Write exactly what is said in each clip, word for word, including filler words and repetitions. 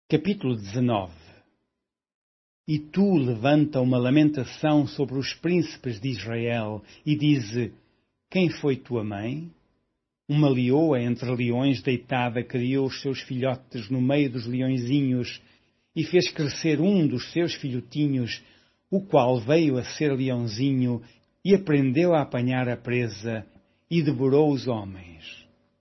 Capítulo dezenove. E tu levanta uma lamentação sobre os príncipes de Israel e dize: quem foi tua mãe? Uma leoa entre leões deitada criou os seus filhotes no meio dos leõezinhos e fez crescer um dos seus filhotinhos, o qual veio a ser leãozinho e aprendeu a apanhar a presa e devorou os homens.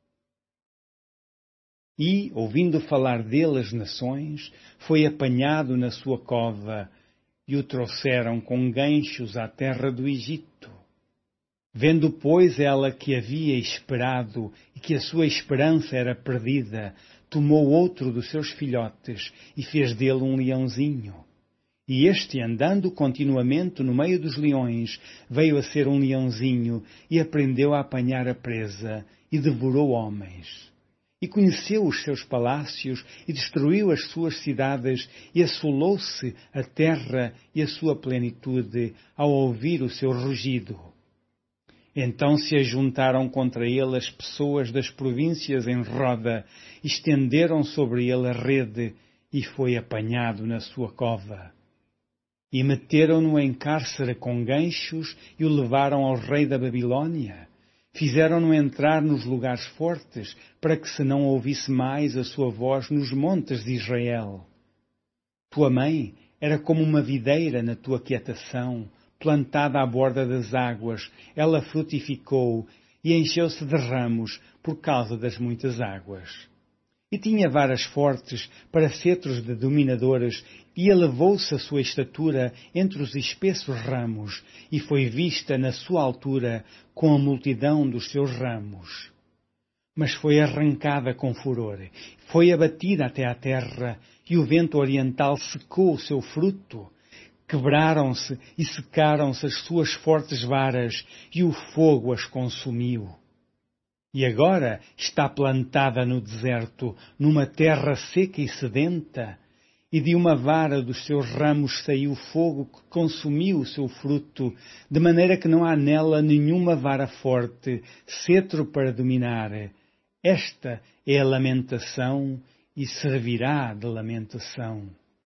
E, ouvindo falar dele as nações, foi apanhado na sua cova, e o trouxeram com ganchos à terra do Egito. Vendo, pois, ela que havia esperado e que a sua esperança era perdida, tomou outro dos seus filhotes e fez dele um leãozinho. E este, andando continuamente no meio dos leões, veio a ser um leãozinho e aprendeu a apanhar a presa e devorou homens. E conheceu os seus palácios, e destruiu as suas cidades, e assolou-se a terra e a sua plenitude, ao ouvir o seu rugido. Então se ajuntaram contra ele as pessoas das províncias em roda, estenderam sobre ele a rede, e foi apanhado na sua cova. E meteram-no em cárcere com ganchos, e o levaram ao rei da Babilônia. Fizeram-no entrar nos lugares fortes, para que se não ouvisse mais a sua voz nos montes de Israel. Tua mãe era como uma videira na tua quietação, plantada à borda das águas. Ela frutificou e encheu-se de ramos por causa das muitas águas. E tinha varas fortes para cetros de dominadores, e elevou-se a sua estatura entre os espessos ramos, e foi vista na sua altura com a multidão dos seus ramos. Mas foi arrancada com furor, foi abatida até à terra, e o vento oriental secou o seu fruto. Quebraram-se e secaram-se as suas fortes varas, e o fogo as consumiu. E agora está plantada no deserto, numa terra seca e sedenta, e de uma vara dos seus ramos saiu fogo que consumiu o seu fruto, de maneira que não há nela nenhuma vara forte, cetro para dominar. Esta é a lamentação e servirá de lamentação.